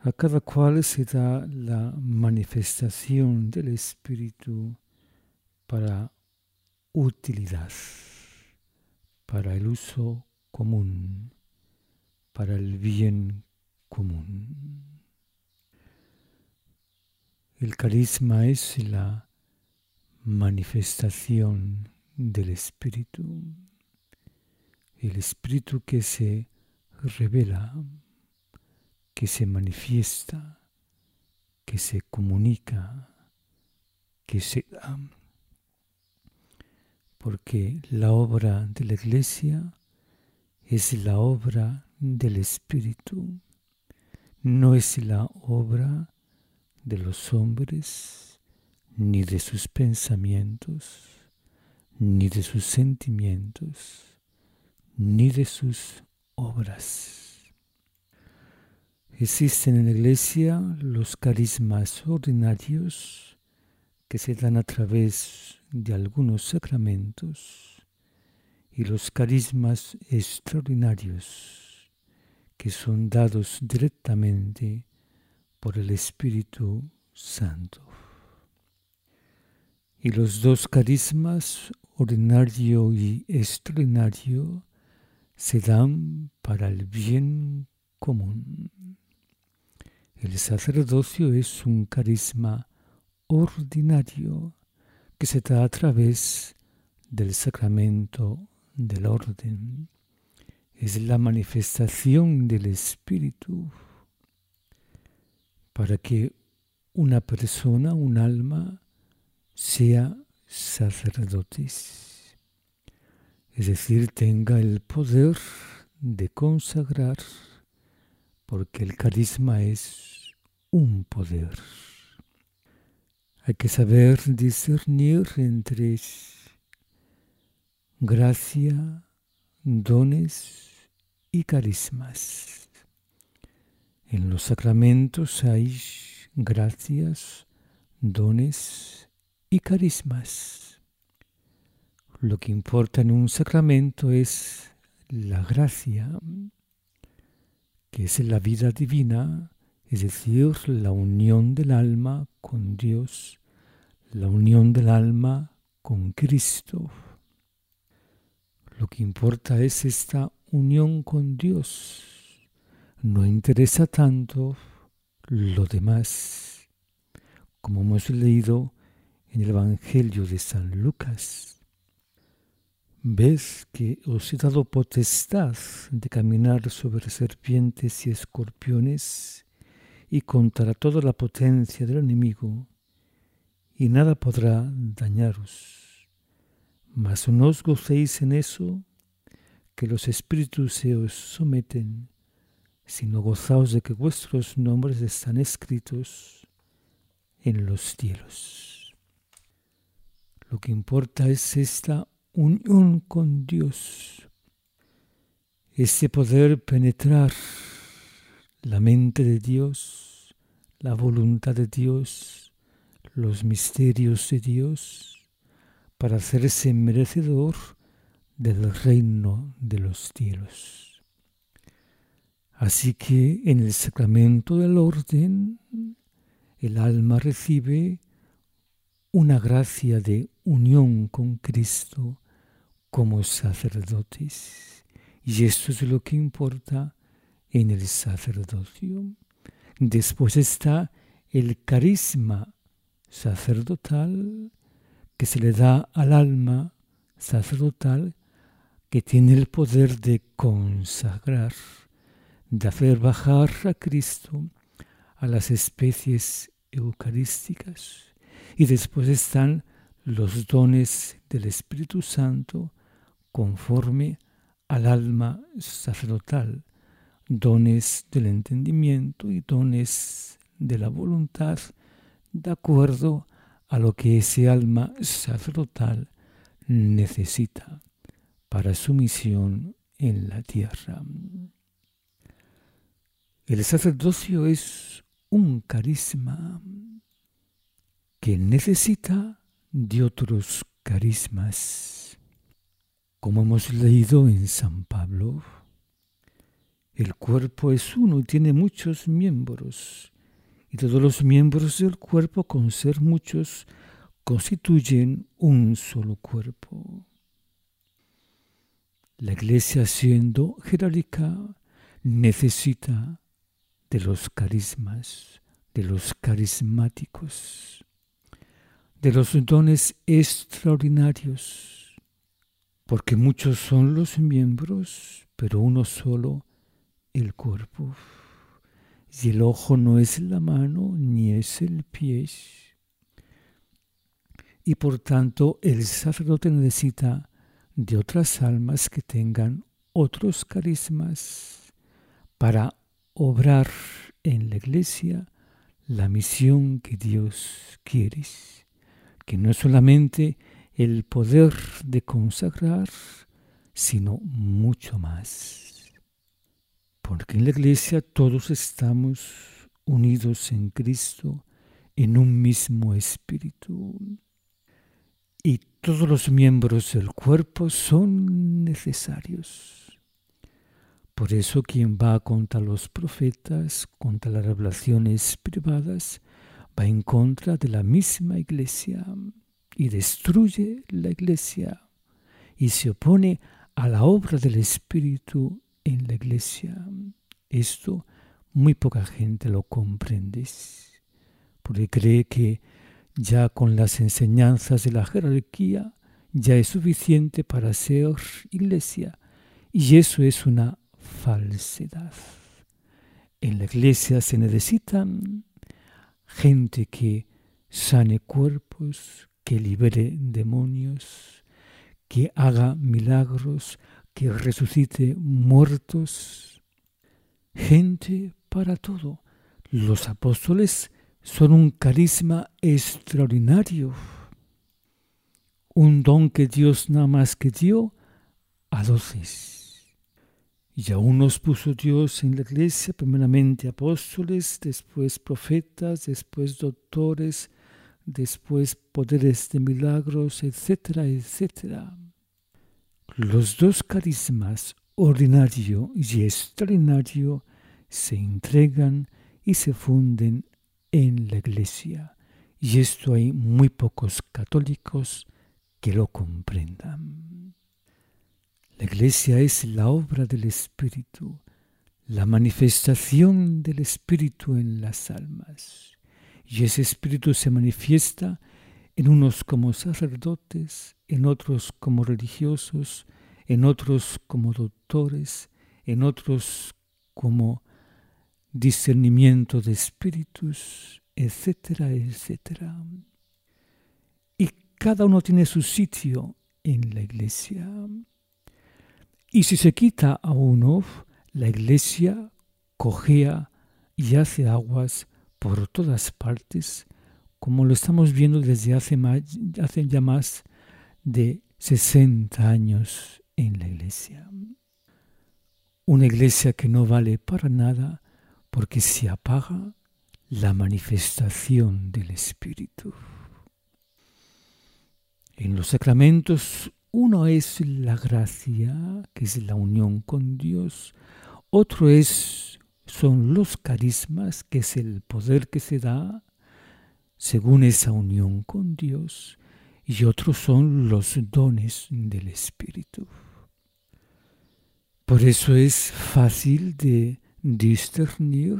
A cada cual se da la manifestación del Espíritu para utilidad, para el uso común, para el bien común. El carisma es la manifestación del Espíritu, el Espíritu que se revela, que se manifiesta, que se comunica, que se da. Porque la obra de la Iglesia es la obra del Espíritu, no es la obra de los hombres, ni de sus pensamientos, ni de sus sentimientos, ni de sus obras. Existen en la Iglesia los carismas ordinarios que se dan a través de algunos sacramentos y los carismas extraordinarios que son dados directamente por el Espíritu Santo. Y los dos carismas, ordinario y extraordinario, se dan para el bien común. El sacerdocio es un carisma ordinario que se da a través del sacramento del orden. Es la manifestación del Espíritu para que una persona, un alma, sea sacerdotes. Es decir, tenga el poder de consagrar, porque el carisma es un poder. Hay que saber discernir entre gracia, dones y carismas. En los sacramentos hay gracias, dones y carismas. Lo que importa en un sacramento es la gracia, que es la vida divina, es decir, la unión del alma con Dios, la unión del alma con Cristo. Lo que importa es esta unión con Dios. No interesa tanto lo demás, como hemos leído en el Evangelio de San Lucas. Ves que os he dado potestad de caminar sobre serpientes y escorpiones y contra toda la potencia del enemigo, y nada podrá dañaros. Mas no os gocéis en eso, que los espíritus se os someten, sino gozaos de que vuestros nombres están escritos en los cielos. Lo que importa es esta unión con Dios, ese poder penetrar la mente de Dios, la voluntad de Dios, los misterios de Dios, para hacerse merecedor del reino de los cielos. Así que en el sacramento del orden, el alma recibe una gracia de unión con Cristo como sacerdotes. Y esto es lo que importa en el sacerdocio. Después está el carisma sacerdotal que se le da al alma sacerdotal, que tiene el poder de consagrar, de hacer bajar a Cristo a las especies eucarísticas. Y después están los dones del Espíritu Santo conforme al alma sacerdotal, dones del entendimiento y dones de la voluntad, de acuerdo a lo que ese alma sacerdotal necesita para su misión en la tierra. El sacerdocio es un carisma que necesita de otros carismas. Como hemos leído en San Pablo, El cuerpo es uno y tiene muchos miembros, y todos los miembros del cuerpo, con ser muchos, constituyen un solo cuerpo. La Iglesia, siendo jerárquica, necesita de los carismas, de los carismáticos, de los dones extraordinarios, porque muchos son los miembros, pero uno solo el cuerpo. Y el ojo no es la mano ni es el pie. Y por tanto el sacerdote necesita de otras almas que tengan otros carismas para obrar en la Iglesia la misión que Dios quiere, que no es solamente el poder de consagrar, sino mucho más. Porque en la Iglesia todos estamos unidos en Cristo, en un mismo espíritu. Y todos los miembros del cuerpo son necesarios. Por eso quien va contra los profetas, contra las revelaciones privadas, va en contra de la misma Iglesia y destruye la Iglesia y se opone a la obra del Espíritu en la Iglesia. Esto muy poca gente lo comprende, porque cree que ya con las enseñanzas de la jerarquía ya es suficiente para ser Iglesia, y eso es una falsedad. En la Iglesia se necesitan gente que sane cuerpos, que libere demonios, que haga milagros, que resucite muertos. Gente para todo. Los apóstoles son un carisma extraordinario, un don que Dios nada más que dio a 12. Y aún nos puso Dios en la Iglesia, primeramente apóstoles, después profetas, después doctores, después poderes de milagros, etcétera, etcétera. Los dos carismas, ordinario y extraordinario, se entregan y se funden en la Iglesia. Y esto hay muy pocos católicos que lo comprendan. La Iglesia es la obra del Espíritu, la manifestación del Espíritu en las almas. Y ese Espíritu se manifiesta en unos como sacerdotes, en otros como religiosos, en otros como doctores, en otros como discernimiento de espíritus, etcétera, etcétera. Y cada uno tiene su sitio en la Iglesia. Y si se quita a uno, la Iglesia cojea y hace aguas por todas partes, como lo estamos viendo desde hace ya más de 60 años en la Iglesia. Una Iglesia que no vale para nada porque se apaga la manifestación del Espíritu. En los sacramentos, uno es la gracia, que es la unión con Dios. Otro son los carismas, que es el poder que se da según esa unión con Dios. Y otros son los dones del Espíritu. Por eso es fácil de discernir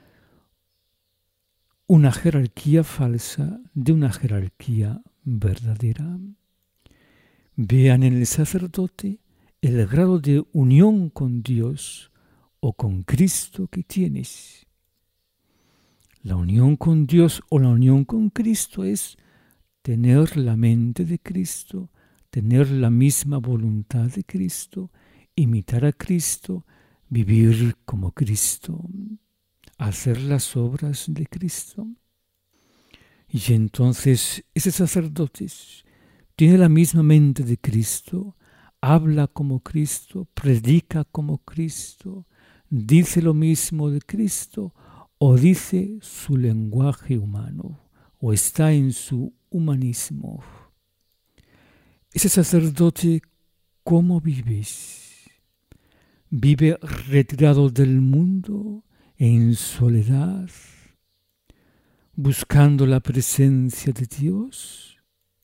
una jerarquía falsa de una jerarquía verdadera. Vean en el sacerdote el grado de unión con Dios o con Cristo que tienes. La unión con Dios o la unión con Cristo es tener la mente de Cristo, tener la misma voluntad de Cristo, imitar a Cristo, vivir como Cristo, hacer las obras de Cristo. Y entonces ese sacerdote tiene la misma mente de Cristo, habla como Cristo, predica como Cristo, dice lo mismo de Cristo o dice su lenguaje humano o está en su humanismo. Ese sacerdote, ¿cómo vives? vive retirado del mundo en soledad, buscando la presencia de Dios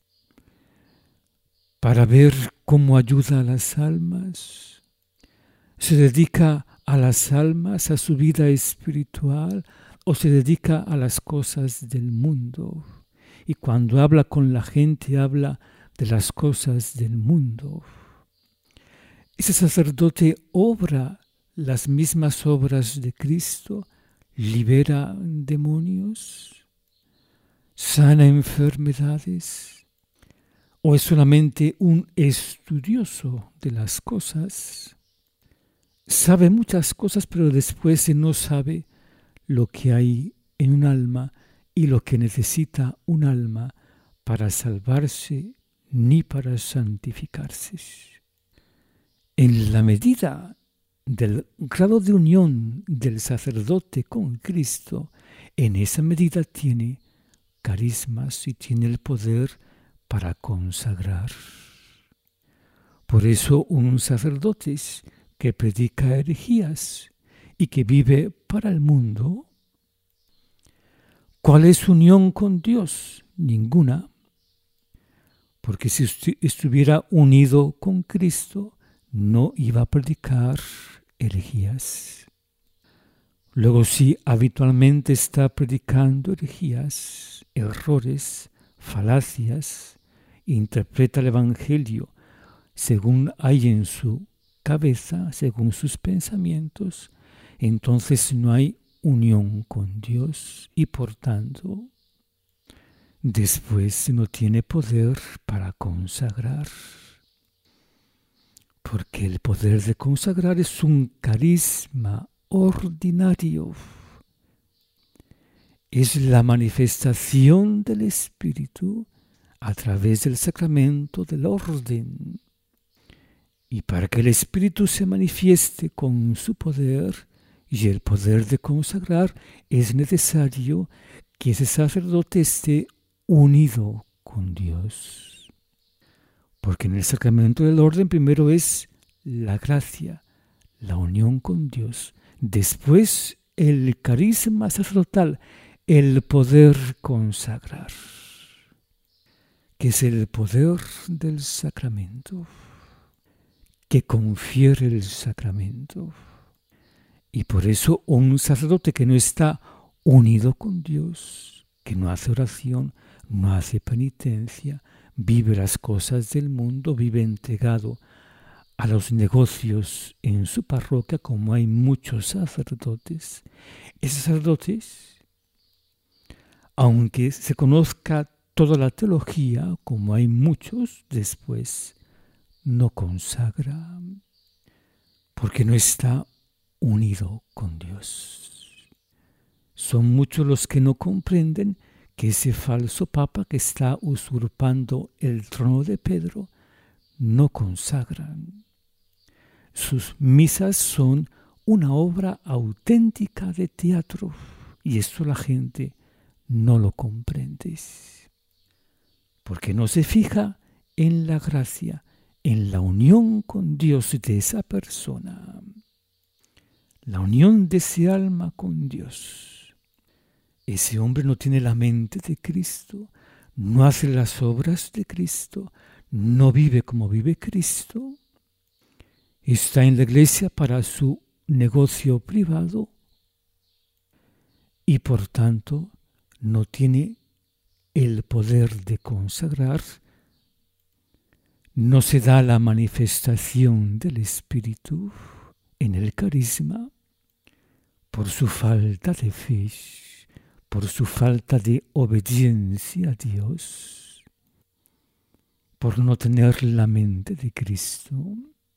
para ver cómo ayuda a las almas. Se dedica a las almas, a su vida espiritual, o se dedica a las cosas del mundo. Y cuando habla con la gente, habla de las cosas del mundo. Ese sacerdote obra las mismas obras de Cristo, libera demonios, sana enfermedades, o es solamente un estudioso de las cosas. Sabe muchas cosas, pero después no sabe lo que hay en un alma y lo que necesita un alma para salvarse ni para santificarse. En la medida del grado de unión del sacerdote con Cristo, en esa medida tiene carismas y tiene el poder para consagrar. Por eso un sacerdote que predica herejías y que vive para el mundo, ¿cuál es su unión con Dios? Ninguna. Porque si estuviera unido con Cristo, no iba a predicar herejías. Luego, si habitualmente está predicando herejías, errores, falacias, interpreta el Evangelio según hay en su cabeza, según sus pensamientos, entonces no hay unión con Dios y por tanto después no tiene poder para consagrar. Porque el poder de consagrar es un carisma ordinario. Es la manifestación del Espíritu a través del sacramento del orden. Y para que el Espíritu se manifieste con su poder y el poder de consagrar, es necesario que ese sacerdote esté unido con Dios. Porque en el sacramento del orden primero es la gracia, la unión con Dios. Después el carisma sacerdotal, el poder consagrar, que es el poder del sacramento, que confiere el sacramento. Y por eso un sacerdote que no está unido con Dios, que no hace oración, no hace penitencia, vive las cosas del mundo, vive entregado a los negocios en su parroquia, como hay muchos sacerdotes. Esos sacerdotes, aunque se conozca toda la teología, como hay muchos, después no consagra, porque no está unido con Dios. Son muchos los que no comprenden que ese falso papa que está usurpando el trono de Pedro no consagran. Sus misas son una obra auténtica de teatro y esto la gente no lo comprende. Porque no se fija en la gracia, en la unión con Dios de esa persona. La unión de ese alma con Dios. Ese hombre no tiene la mente de Cristo, no hace las obras de Cristo, no vive como vive Cristo. Está en la iglesia para su negocio privado y por tanto no tiene el poder de consagrar, no se da la manifestación del Espíritu en el carisma por su falta de fe, por su falta de obediencia a Dios, por no tener la mente de Cristo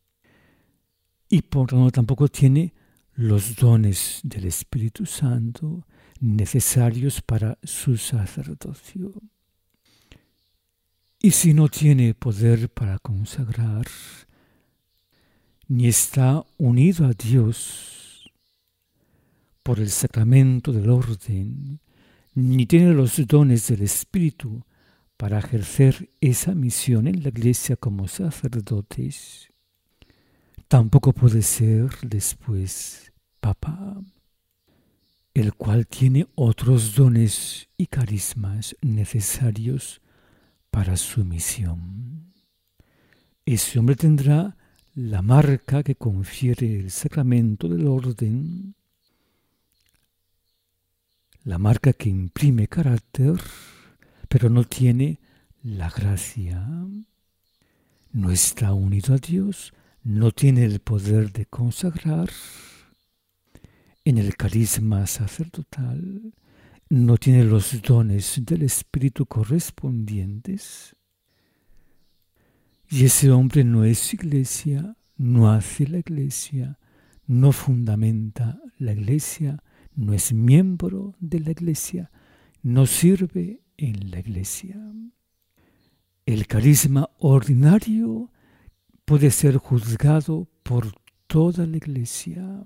y por no tampoco tiene los dones del Espíritu Santo necesarios para su sacerdocio. Y si no tiene poder para consagrar, ni está unido a Dios por el sacramento del orden, ni tiene los dones del Espíritu para ejercer esa misión en la iglesia como sacerdotes, Tampoco puede ser después papa, el cual tiene otros dones y carismas necesarios para su misión. Ese hombre tendrá la marca que confiere el sacramento del orden, la marca que imprime carácter, pero no tiene la gracia. No está unido a Dios, no tiene el poder de consagrar. En el carisma sacerdotal no tiene los dones del Espíritu correspondientes. Y ese hombre no es iglesia, no hace la iglesia, no fundamenta la iglesia, no es miembro de la iglesia, no sirve en la iglesia. El carisma ordinario puede ser juzgado por toda la iglesia.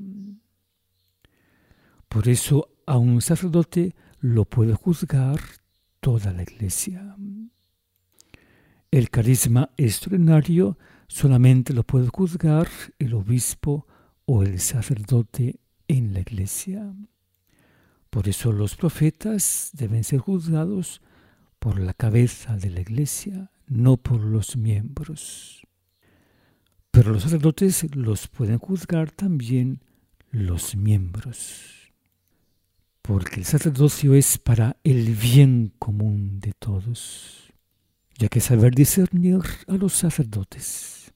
Por eso a un sacerdote lo puede juzgar toda la iglesia. El carisma extraordinario solamente lo puede juzgar el obispo o el sacerdote en la iglesia. Por eso los profetas deben ser juzgados por la cabeza de la iglesia, no por los miembros. Pero los sacerdotes los pueden juzgar también los miembros, porque el sacerdocio es para el bien común de todos. Y hay que saber discernir a los sacerdotes.